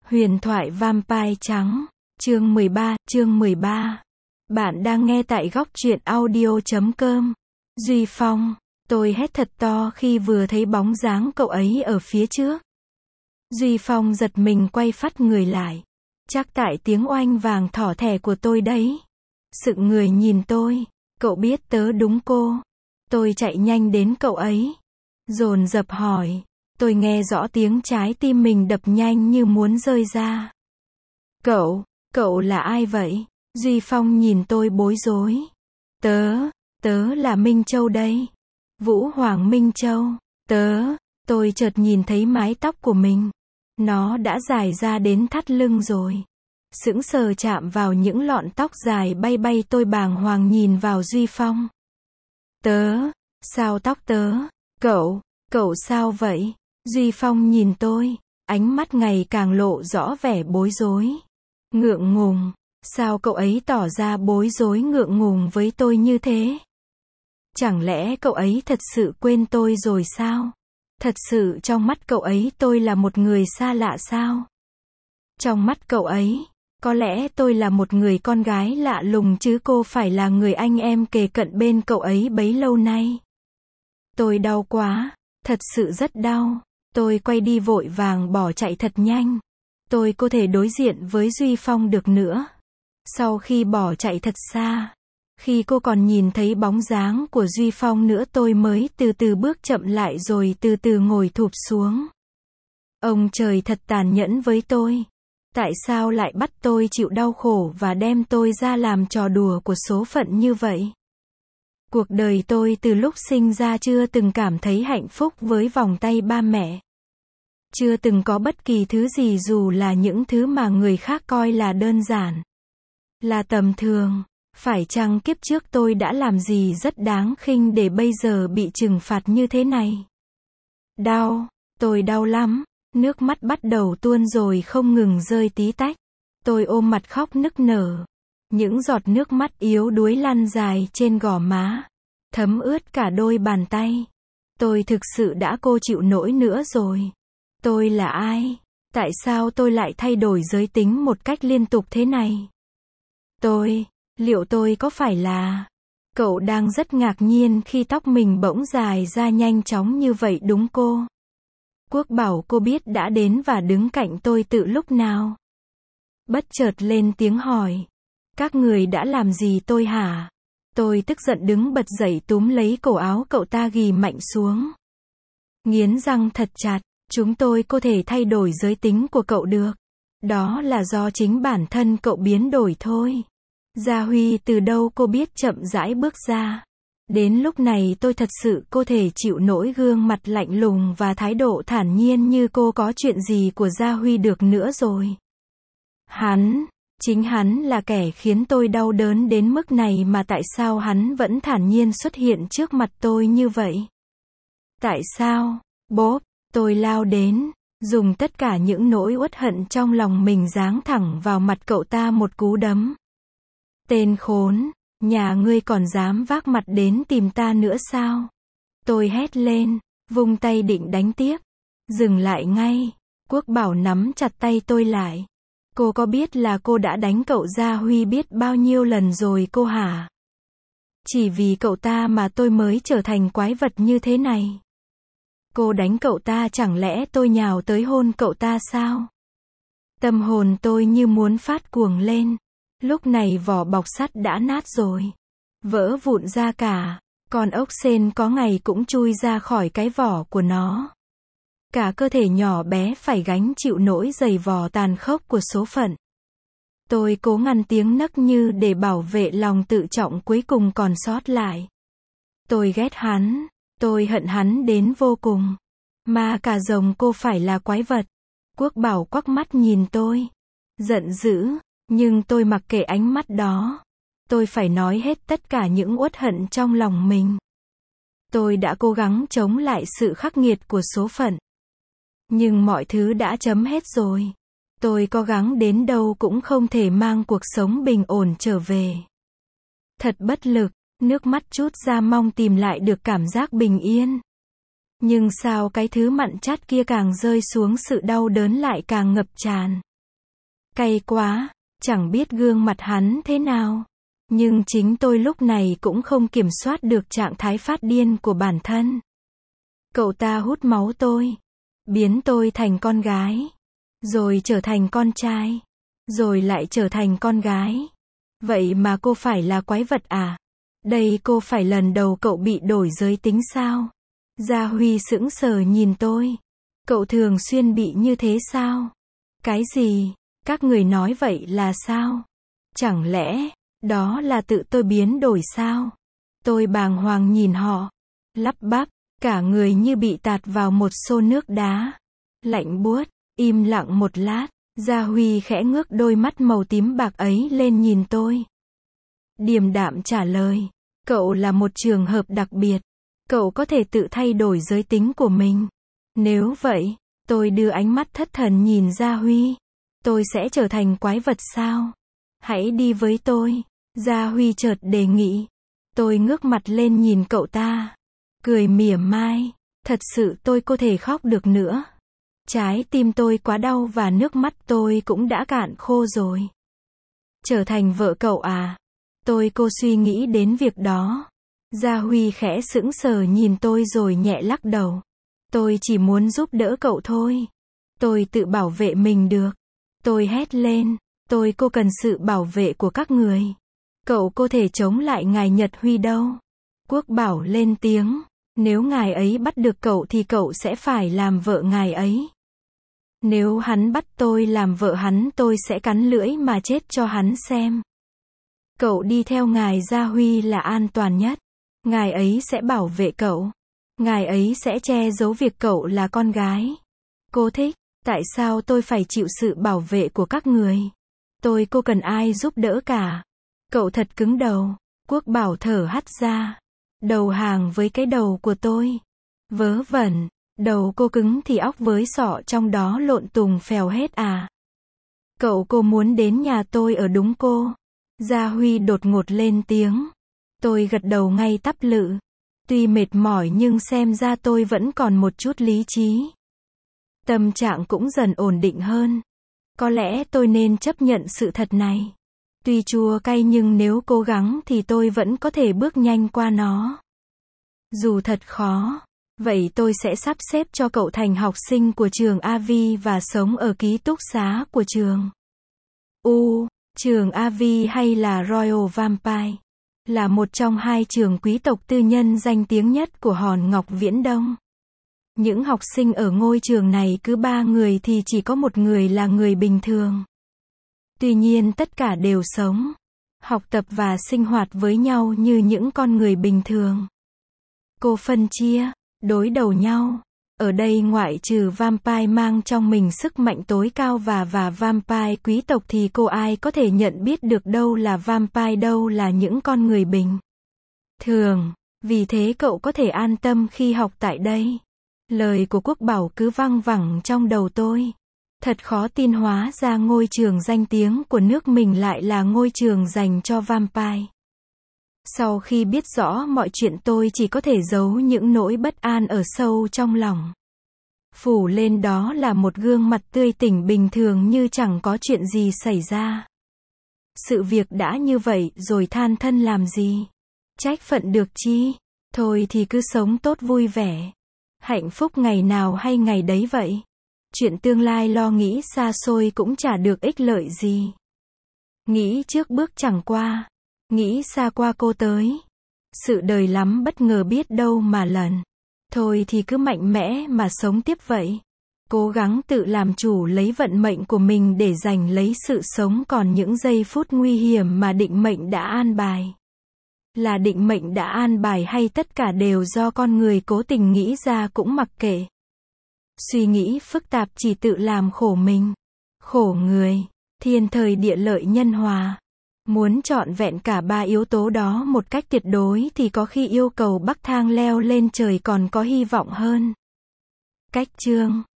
Huyền thoại Vampire trắng, chương 13. Bạn đang nghe tại góc truyện audio.com. Duy Phong, tôi hét thật to khi vừa thấy bóng dáng cậu ấy ở phía trước. Duy Phong giật mình quay phắt người lại. Chắc tại tiếng oanh vàng thỏ thẻ của tôi đấy. Sững người nhìn tôi, cậu biết tớ đúng cô. Tôi chạy nhanh đến cậu ấy. Dồn dập hỏi. Tôi nghe rõ tiếng trái tim mình đập nhanh như muốn rơi ra. Cậu là ai vậy? Duy Phong nhìn tôi bối rối. Tớ là Minh Châu đây. Vũ Hoàng Minh Châu. Tôi chợt nhìn thấy mái tóc của mình. Nó đã dài ra đến thắt lưng rồi. Sững sờ chạm vào những lọn tóc dài bay bay, tôi bàng hoàng nhìn vào Duy Phong. Sao tóc tớ? Cậu sao vậy? Duy Phong nhìn tôi, ánh mắt ngày càng lộ rõ vẻ bối rối. Ngượng ngùng, sao cậu ấy tỏ ra bối rối ngượng ngùng với tôi như thế? Chẳng lẽ cậu ấy thật sự quên tôi rồi sao? Thật sự trong mắt cậu ấy tôi là một người xa lạ sao? Trong mắt cậu ấy, có lẽ tôi là một người con gái lạ lùng chứ cô phải là người anh em kề cận bên cậu ấy bấy lâu nay. Tôi đau quá, thật sự rất đau. Tôi quay đi vội vàng bỏ chạy thật nhanh. Tôi có thể đối diện với Duy Phong được nữa. Sau khi bỏ chạy thật xa, khi cô còn nhìn thấy bóng dáng của Duy Phong nữa, tôi mới từ từ bước chậm lại rồi từ từ ngồi thụp xuống. Ông trời thật tàn nhẫn với tôi. Tại sao lại bắt tôi chịu đau khổ và đem tôi ra làm trò đùa của số phận như vậy? Cuộc đời tôi từ lúc sinh ra chưa từng cảm thấy hạnh phúc với vòng tay ba mẹ. Chưa từng có bất kỳ thứ gì dù là những thứ mà người khác coi là đơn giản, là tầm thường. Phải chăng kiếp trước tôi đã làm gì rất đáng khinh để bây giờ bị trừng phạt như thế này? Tôi đau lắm. Nước mắt bắt đầu tuôn rồi không ngừng rơi tí tách. Tôi ôm mặt khóc nức nở. Những giọt nước mắt yếu đuối lăn dài trên gò má, thấm ướt cả đôi bàn tay. Tôi thực sự đã cô chịu nổi nữa rồi. Tôi là ai? Tại sao tôi lại thay đổi giới tính một cách liên tục thế này? Liệu tôi có phải là... Cậu đang rất ngạc nhiên khi tóc mình bỗng dài ra nhanh chóng như vậy đúng cô? Quốc bảo cô biết đã đến và đứng cạnh tôi từ lúc nào? Bất chợt lên tiếng hỏi. Các người đã làm gì tôi hả? Tôi tức giận đứng bật dậy túm lấy cổ áo cậu ta ghì mạnh xuống. Nghiến răng thật chặt. Chúng tôi có thể thay đổi giới tính của cậu được. Đó là do chính bản thân cậu biến đổi thôi. Gia Huy từ đâu cô biết, chậm rãi bước ra. Đến lúc này tôi thật sự có thể chịu nổi gương mặt lạnh lùng và thái độ thản nhiên như cô có chuyện gì của Gia Huy được nữa rồi. Chính hắn là kẻ khiến tôi đau đớn đến mức này mà tại sao hắn vẫn thản nhiên xuất hiện trước mặt tôi như vậy? Tại sao? Bốp, tôi lao đến, dùng tất cả những nỗi uất hận trong lòng mình giáng thẳng vào mặt cậu ta một cú đấm. Tên khốn, nhà ngươi còn dám vác mặt đến tìm ta nữa sao? Tôi hét lên, vung tay định đánh tiếp. Dừng lại ngay. Quốc bảo nắm chặt tay tôi lại. Cô có biết là cô đã đánh cậu Gia Huy biết bao nhiêu lần rồi cô hả? Chỉ vì cậu ta mà tôi mới trở thành quái vật như thế này. Cô đánh cậu ta, chẳng lẽ tôi nhào tới hôn cậu ta sao? Tâm hồn tôi như muốn phát cuồng lên. Lúc này vỏ bọc sắt đã nát rồi. Vỡ vụn ra cả. Con ốc sên có ngày cũng chui ra khỏi cái vỏ của nó. Cả cơ thể nhỏ bé phải gánh chịu nỗi giày vò tàn khốc của số phận. Tôi cố ngăn tiếng nấc như để bảo vệ lòng tự trọng cuối cùng còn sót lại. Tôi ghét hắn. Tôi hận hắn đến vô cùng. Mà cả rồng cô phải là quái vật. Quốc bảo quắc mắt nhìn tôi. Giận dữ. Nhưng tôi mặc kệ ánh mắt đó. Tôi phải nói hết tất cả những uất hận trong lòng mình. Tôi đã cố gắng chống lại sự khắc nghiệt của số phận. Nhưng mọi thứ đã chấm hết rồi. Tôi cố gắng đến đâu cũng không thể mang cuộc sống bình ổn trở về. Thật bất lực, nước mắt trút ra mong tìm lại được cảm giác bình yên. Nhưng sao cái thứ mặn chát kia càng rơi xuống, sự đau đớn lại càng ngập tràn. Cay quá, chẳng biết gương mặt hắn thế nào. Nhưng chính tôi lúc này cũng không kiểm soát được trạng thái phát điên của bản thân. Cậu ta hút máu tôi, biến tôi thành con gái, rồi trở thành con trai, rồi lại trở thành con gái. Vậy mà cô phải là quái vật à? Đây cô phải lần đầu cậu bị đổi giới tính sao? Gia Huy sững sờ nhìn tôi. Cậu thường xuyên bị như thế sao? Cái gì? Các người nói vậy là sao? Chẳng lẽ, đó là tự tôi biến đổi sao? Tôi bàng hoàng nhìn họ, lắp bắp, cả người như bị tạt vào một xô nước đá. Lạnh buốt, im lặng một lát, Gia Huy khẽ ngước đôi mắt màu tím bạc ấy lên nhìn tôi. Điềm đạm trả lời, cậu là một trường hợp đặc biệt. Cậu có thể tự thay đổi giới tính của mình. Nếu vậy, tôi đưa ánh mắt thất thần nhìn Gia Huy. Tôi sẽ trở thành quái vật sao? Hãy đi với tôi. Gia Huy chợt đề nghị. Tôi ngước mặt lên nhìn cậu ta. Cười mỉa mai. Thật sự tôi có thể khóc được nữa. Trái tim tôi quá đau và nước mắt tôi cũng đã cạn khô rồi. Trở thành vợ cậu à? Cô suy nghĩ đến việc đó. Gia Huy khẽ sững sờ nhìn tôi rồi nhẹ lắc đầu. Tôi chỉ muốn giúp đỡ cậu thôi. Tôi tự bảo vệ mình được. Tôi hét lên. Cô cần sự bảo vệ của các người. Cậu có thể chống lại ngài Nhật Huy đâu. Quốc Bảo lên tiếng. Nếu ngài ấy bắt được cậu thì cậu sẽ phải làm vợ ngài ấy. Nếu hắn bắt tôi làm vợ hắn tôi sẽ cắn lưỡi mà chết cho hắn xem. Cậu đi theo ngài Gia Huy là an toàn nhất. Ngài ấy sẽ bảo vệ cậu. Ngài ấy sẽ che giấu việc cậu là con gái. Cô thích, tại sao tôi phải chịu sự bảo vệ của các người? Cô cần ai giúp đỡ cả. Cậu thật cứng đầu. Quốc Bảo thở hắt ra. Đầu hàng với cái đầu của tôi. Vớ vẩn, đầu cô cứng thì óc với sọ trong đó lộn tùng phèo hết à? Cô muốn đến nhà tôi ở đúng cô? Gia Huy đột ngột lên tiếng. Tôi gật đầu ngay tắp lự. Tuy mệt mỏi nhưng xem ra tôi vẫn còn một chút lý trí. Tâm trạng cũng dần ổn định hơn. Có lẽ tôi nên chấp nhận sự thật này. Tuy chua cay nhưng nếu cố gắng thì tôi vẫn có thể bước nhanh qua nó. Dù thật khó, vậy tôi sẽ sắp xếp cho cậu thành học sinh của trường AV và sống ở ký túc xá của trường. Trường AV hay là Royal Vampire? Là một trong hai trường quý tộc tư nhân danh tiếng nhất của hòn Ngọc Viễn Đông. Những học sinh ở ngôi trường này cứ 3 người thì chỉ có một người là người bình thường. Tuy nhiên tất cả đều sống, học tập và sinh hoạt với nhau như những con người bình thường. Cô phân chia, đối đầu nhau. Ở đây ngoại trừ vampire mang trong mình sức mạnh tối cao và vampire quý tộc thì cô ai có thể nhận biết được đâu là vampire đâu là những con người bình thường. Vì thế cậu có thể an tâm khi học tại đây. Lời của Quốc Bảo cứ văng vẳng trong đầu tôi. Thật khó tin hóa ra ngôi trường danh tiếng của nước mình lại là ngôi trường dành cho vampire. Sau khi biết rõ mọi chuyện tôi chỉ có thể giấu những nỗi bất an ở sâu trong lòng. Phủ lên đó là một gương mặt tươi tỉnh bình thường như chẳng có chuyện gì xảy ra. Sự việc đã như vậy rồi than thân làm gì? Trách phận được chi? Thôi thì cứ sống tốt vui vẻ. Hạnh phúc ngày nào hay ngày đấy vậy. Chuyện tương lai lo nghĩ xa xôi cũng chả được ích lợi gì. Nghĩ trước bước chẳng qua. Nghĩ xa qua cô tới. Sự đời lắm bất ngờ biết đâu mà lần. Thôi thì cứ mạnh mẽ mà sống tiếp vậy. Cố gắng tự làm chủ lấy vận mệnh của mình để giành lấy sự sống còn những giây phút nguy hiểm mà định mệnh đã an bài. Là định mệnh đã an bài hay tất cả đều do con người cố tình nghĩ ra cũng mặc kệ. Suy nghĩ phức tạp chỉ tự làm khổ mình. Khổ người. Thiên thời địa lợi nhân hòa. Muốn trọn vẹn cả 3 yếu tố đó một cách tuyệt đối thì có khi yêu cầu bắc thang leo lên trời còn có hy vọng hơn. Cách chương